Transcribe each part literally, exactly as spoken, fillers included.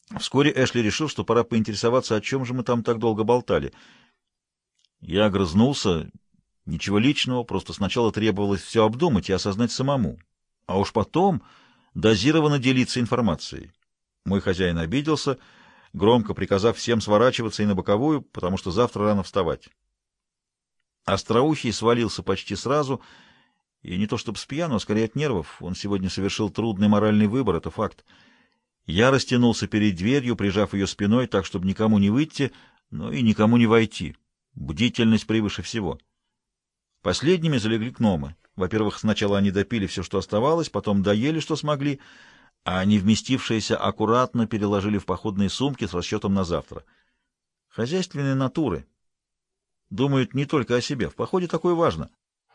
Вскоре Эшли решил, что пора поинтересоваться, о чем же мы там так долго болтали. Я огрызнулся. Ничего личного, просто сначала требовалось все обдумать и осознать самому, а уж потом дозированно делиться информацией. Мой хозяин обиделся, громко приказав всем сворачиваться и на боковую, потому что завтра рано вставать. Остроухий свалился почти сразу, и не то чтобы с пьяну, а скорее от нервов. Он сегодня совершил трудный моральный выбор, это факт. Я растянулся перед дверью, прижав ее спиной так, чтобы никому не выйти, но и никому не войти. Бдительность превыше всего. Последними залегли гномы. Во-первых, сначала они допили все, что оставалось, потом доели, что смогли, а не вместившиеся аккуратно переложили в походные сумки с расчетом на завтра. Хозяйственные натуры. Думают не только о себе. В походе такое важно.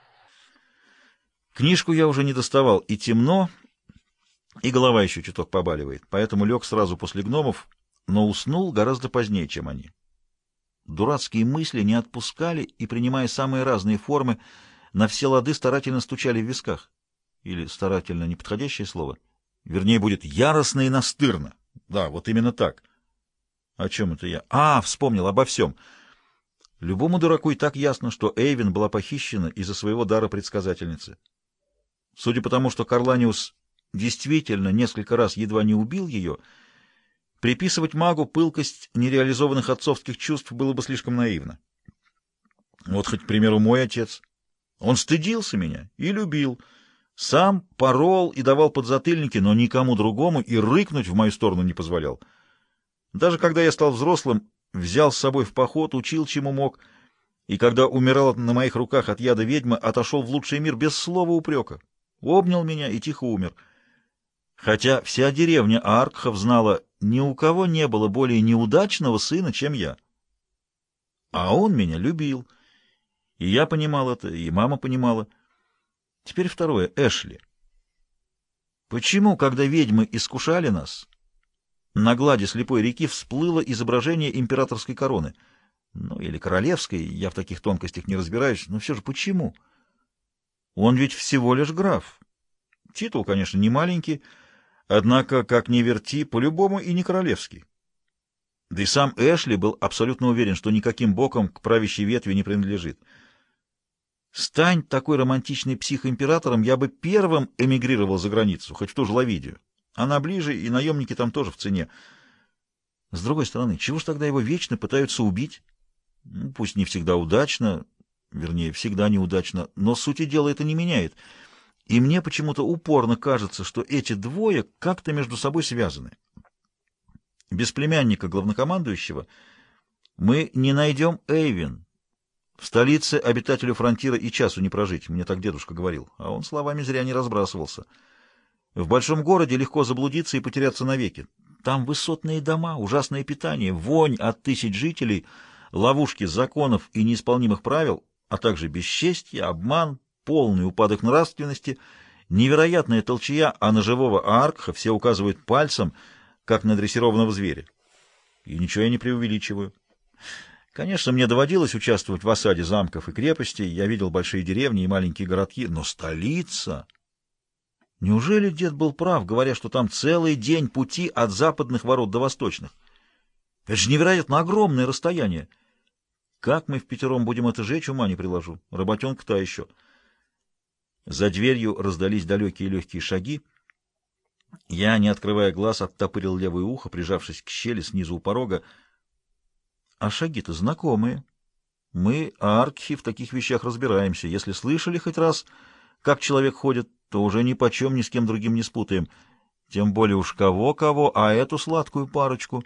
Книжку я уже не доставал, и темно, и голова еще чуток побаливает, поэтому лег сразу после гномов, но уснул гораздо позднее, чем они. Дурацкие мысли не отпускали и, принимая самые разные формы, на все лады старательно стучали в висках. Или старательно — неподходящее слово. Вернее, будет яростно и настырно. Да, вот именно так. О чем это я? А, вспомнил обо всем. Любому дураку и так ясно, что Эйвин была похищена из-за своего дара предсказательницы. Судя по тому, что Карланиус действительно несколько раз едва не убил ее, приписывать магу пылкость нереализованных отцовских чувств было бы слишком наивно. Вот хоть, к примеру, мой отец. Он стыдился меня и любил. Сам порол и давал подзатыльники, но никому другому и рыкнуть в мою сторону не позволял. Даже когда я стал взрослым, взял с собой в поход, учил чему мог, и когда умирал на моих руках от яда ведьмы, отошел в лучший мир без слова упрека. Обнял меня и тихо умер. Хотя вся деревня Аркхов знала, ни у кого не было более неудачного сына, чем я. А он меня любил. И я понимал это, и мама понимала. Теперь второе. Эшли. Почему, когда ведьмы искушали нас, на глади слепой реки всплыло изображение императорской короны? Ну, или королевской, я в таких тонкостях не разбираюсь, но все же почему? Он ведь всего лишь граф. Титул, конечно, не маленький, однако, как ни верти, по-любому и не королевский. Да и сам Эшли был абсолютно уверен, что никаким боком к правящей ветви не принадлежит. Стань такой романтичный психоимператором, я бы первым эмигрировал за границу, хоть в ту же Лавидию. Она ближе, и наемники там тоже в цене. С другой стороны, чего ж тогда его вечно пытаются убить? Ну, пусть не всегда удачно, вернее, всегда неудачно, но сути дела это не меняет. И мне почему-то упорно кажется, что эти двое как-то между собой связаны. Без племянника главнокомандующего мы не найдем Эйвин. В столице обитателю фронтира и часу не прожить, мне так дедушка говорил, а он словами зря не разбрасывался. В большом городе легко заблудиться и потеряться навеки. Там высотные дома, ужасное питание, вонь от тысяч жителей, ловушки законов и неисполнимых правил, а также бесчестье, обман, полный упадок нравственности, невероятная толчая, а на живого Аркха все указывают пальцем, как на дрессированного зверя. И ничего я не преувеличиваю. Конечно, мне доводилось участвовать в осаде замков и крепостей, я видел большие деревни и маленькие городки, но столица... Неужели дед был прав, говоря, что там целый день пути от западных ворот до восточных? Это же невероятно огромное расстояние. Как мы впятером будем это жечь, ума не приложу. Работенка та еще. За дверью раздались далекие легкие шаги. Я, не открывая глаз, оттопырил левое ухо, прижавшись к щели снизу у порога. А шаги-то знакомые. Мы, аркхи, в таких вещах разбираемся. Если слышали хоть раз, как человек ходит, то уже ни почем ни с кем другим не спутаем. Тем более уж кого-кого, а эту сладкую парочку.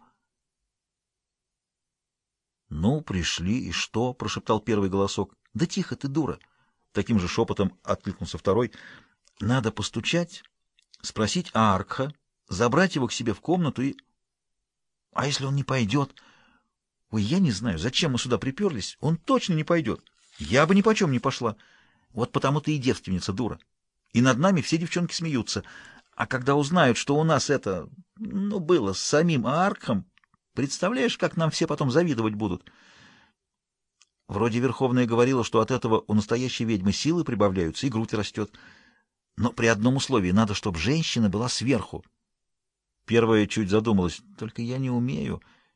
— Ну, пришли, и что? — прошептал первый голосок. — Да тихо ты, дура! — таким же шепотом откликнулся второй. — Надо постучать, спросить Аркха, забрать его к себе в комнату и... — А если он не пойдет? — Ой, я не знаю, зачем мы сюда приперлись. Он точно не пойдет. Я бы ни почем не пошла. Вот потому ты и девственница, дура. И над нами все девчонки смеются. А когда узнают, что у нас это, ну, было с самим Аркхом, представляешь, как нам все потом завидовать будут? Вроде Верховная говорила, что от этого у настоящей ведьмы силы прибавляются и грудь растет. Но при одном условии — надо, чтобы женщина была сверху. Первая чуть задумалась. Только я не умею.